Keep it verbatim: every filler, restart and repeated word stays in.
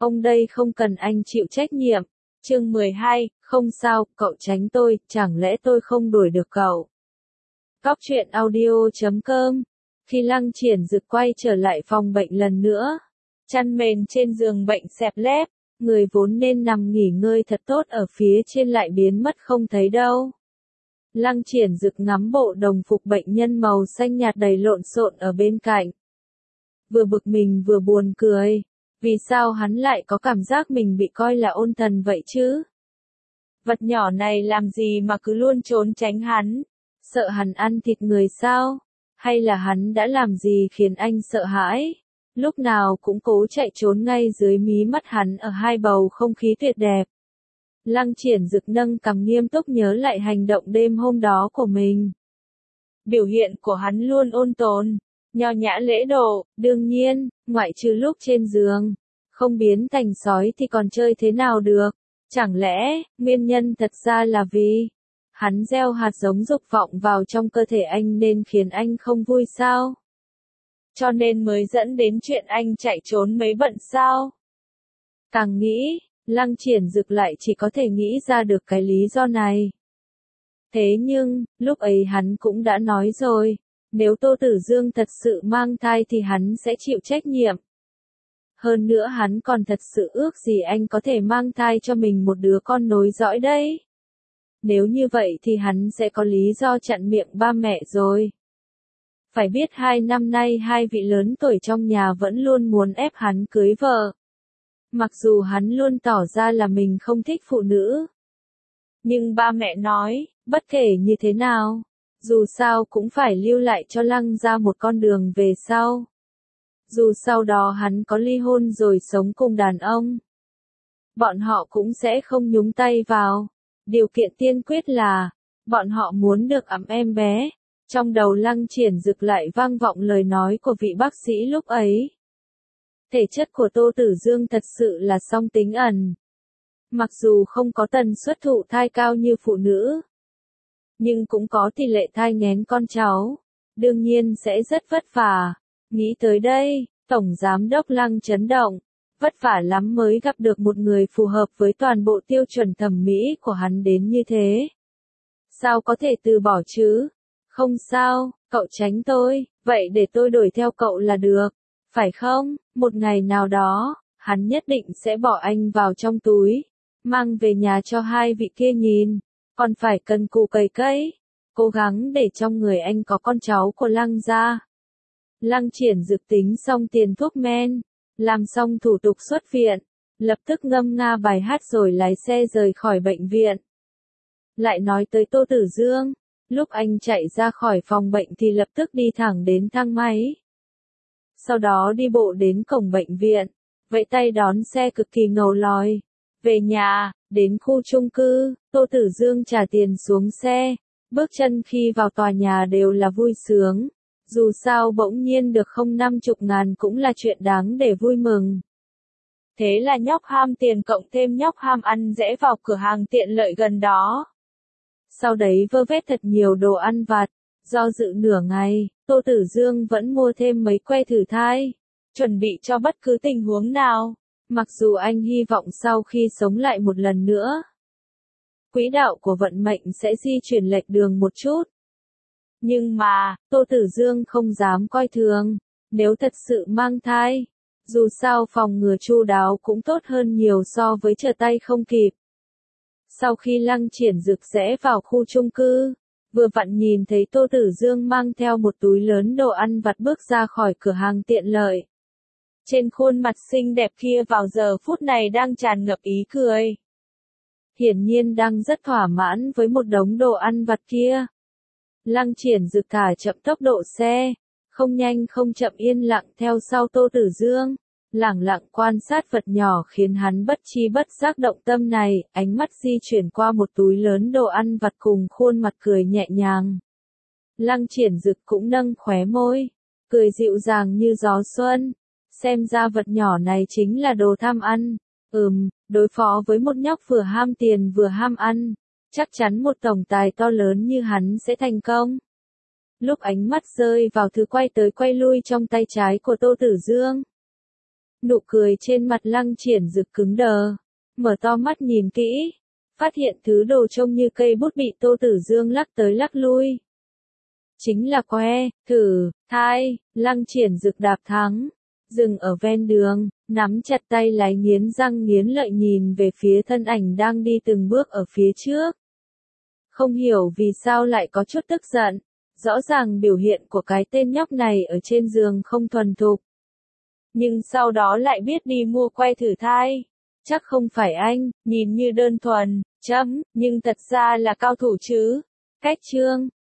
Ông đây không cần anh chịu trách nhiệm. Chương mười hai, không sao, cậu tránh tôi, chẳng lẽ tôi không đuổi được cậu. Góc truyện audio chấm com. Khi Lăng Triển Dực quay trở lại phòng bệnh lần nữa, chăn mền trên giường bệnh xẹp lép, người vốn nên nằm nghỉ ngơi thật tốt ở phía trên lại biến mất không thấy đâu. Lăng Triển Dực ngắm bộ đồng phục bệnh nhân màu xanh nhạt đầy lộn xộn ở bên cạnh. Vừa bực mình vừa buồn cười, vì sao hắn lại có cảm giác mình bị coi là ôn thần vậy chứ? Vật nhỏ này làm gì mà cứ luôn trốn tránh hắn? Sợ hắn ăn thịt người sao? Hay là hắn đã làm gì khiến anh sợ hãi? Lúc nào cũng cố chạy trốn ngay dưới mí mắt hắn ở hai bầu không khí tuyệt đẹp. Lăng Triển Dực nâng cằm nghiêm túc nhớ lại hành động đêm hôm đó của mình. Biểu hiện của hắn luôn ôn tồn, nho nhã lễ độ, đương nhiên, ngoại trừ lúc trên giường, không biến thành sói thì còn chơi thế nào được? Chẳng lẽ, nguyên nhân thật ra là vì hắn gieo hạt giống dục vọng vào trong cơ thể anh nên khiến anh không vui sao? Cho nên mới dẫn đến chuyện anh chạy trốn mấy bận sao? Càng nghĩ, Lăng Triển Dực lại chỉ có thể nghĩ ra được cái lý do này. Thế nhưng, lúc ấy hắn cũng đã nói rồi, nếu Tô Tử Dương thật sự mang thai thì hắn sẽ chịu trách nhiệm. Hơn nữa hắn còn thật sự ước gì anh có thể mang thai cho mình một đứa con nối dõi đấy. Nếu như vậy thì hắn sẽ có lý do chặn miệng ba mẹ rồi. Phải biết hai năm nay hai vị lớn tuổi trong nhà vẫn luôn muốn ép hắn cưới vợ. Mặc dù hắn luôn tỏ ra là mình không thích phụ nữ. Nhưng ba mẹ nói, bất kể như thế nào, dù sao cũng phải lưu lại cho Lăng ra một con đường về sau. Dù sau đó hắn có ly hôn rồi sống cùng đàn ông, bọn họ cũng sẽ không nhúng tay vào. Điều kiện tiên quyết là, bọn họ muốn được ẵm em bé. Trong đầu Lăng Triển Dực lại vang vọng lời nói của vị bác sĩ lúc ấy. Thể chất của Tô Tử Dương thật sự là song tính ẩn. Mặc dù không có tần suất thụ thai cao như phụ nữ, nhưng cũng có tỷ lệ thai nghén con cháu. Đương nhiên sẽ rất vất vả. Nghĩ tới đây, Tổng Giám đốc Lăng chấn động. Vất vả lắm mới gặp được một người phù hợp với toàn bộ tiêu chuẩn thẩm mỹ của hắn đến như thế. Sao có thể từ bỏ chứ? Không sao, cậu tránh tôi, vậy để tôi đuổi theo cậu là được. Phải không? Một ngày nào đó, hắn nhất định sẽ bỏ anh vào trong túi, mang về nhà cho hai vị kia nhìn, còn phải cần cù cày cấy, cố gắng để trong người anh có con cháu của Lăng gia. Lăng Triển Dực tính xong tiền thuốc men, làm xong thủ tục xuất viện, lập tức ngâm nga bài hát rồi lái xe rời khỏi bệnh viện. Lại nói tới Tô Tử Dương, lúc anh chạy ra khỏi phòng bệnh thì lập tức đi thẳng đến thang máy. Sau đó đi bộ đến cổng bệnh viện, vẫy tay đón xe cực kỳ ngầu lòi. Về nhà, đến khu chung cư, Tô Tử Dương trả tiền xuống xe, bước chân khi vào tòa nhà đều là vui sướng. Dù sao bỗng nhiên được không năm chục ngàn cũng là chuyện đáng để vui mừng. Thế là nhóc ham tiền cộng thêm nhóc ham ăn rẽ vào cửa hàng tiện lợi gần đó. Sau đấy vơ vét thật nhiều đồ ăn vặt, do dự nửa ngày, Tô Tử Dương vẫn mua thêm mấy que thử thai, chuẩn bị cho bất cứ tình huống nào, mặc dù anh hy vọng sau khi sống lại một lần nữa, quỹ đạo của vận mệnh sẽ di chuyển lệch đường một chút. Nhưng mà, Tô Tử Dương không dám coi thường, nếu thật sự mang thai, dù sao phòng ngừa chu đáo cũng tốt hơn nhiều so với trở tay không kịp. Sau khi Lăng Triển Dực rẽ vào khu chung cư, vừa vặn nhìn thấy Tô Tử Dương mang theo một túi lớn đồ ăn vặt bước ra khỏi cửa hàng tiện lợi. Trên khuôn mặt xinh đẹp kia vào giờ phút này đang tràn ngập ý cười. Hiển nhiên đang rất thỏa mãn với một đống đồ ăn vặt kia. Lăng Triển Dực thả chậm tốc độ xe, không nhanh không chậm yên lặng theo sau Tô Tử Dương, lẳng lặng quan sát vật nhỏ khiến hắn bất chi bất giác động tâm này, ánh mắt di chuyển qua một túi lớn đồ ăn vặt cùng khuôn mặt cười nhẹ nhàng. Lăng Triển Dực cũng nâng khóe môi, cười dịu dàng như gió xuân, xem ra vật nhỏ này chính là đồ tham ăn. Ừm, đối phó với một nhóc vừa ham tiền vừa ham ăn, chắc chắn một tổng tài to lớn như hắn sẽ thành công. Lúc ánh mắt rơi vào thứ quay tới quay lui trong tay trái của Tô Tử Dương, Nụ cười trên mặt Lăng Triển Dực cứng đờ, mở to mắt nhìn kỹ, phát hiện thứ đồ trông như cây bút bị Tô Tử Dương lắc tới lắc lui. Chính là que, thử, thai, Lăng Triển Dực đạp thắng, dừng ở ven đường, nắm chặt tay lái nghiến răng nghiến lợi nhìn về phía thân ảnh đang đi từng bước ở phía trước. Không hiểu vì sao lại có chút tức giận, rõ ràng biểu hiện của cái tên nhóc này ở trên giường không thuần thục. Nhưng sau đó lại biết đi mua que thử thai. Chắc không phải anh, nhìn như đơn thuần, chấm, nhưng thật ra là cao thủ chứ. Cách chương,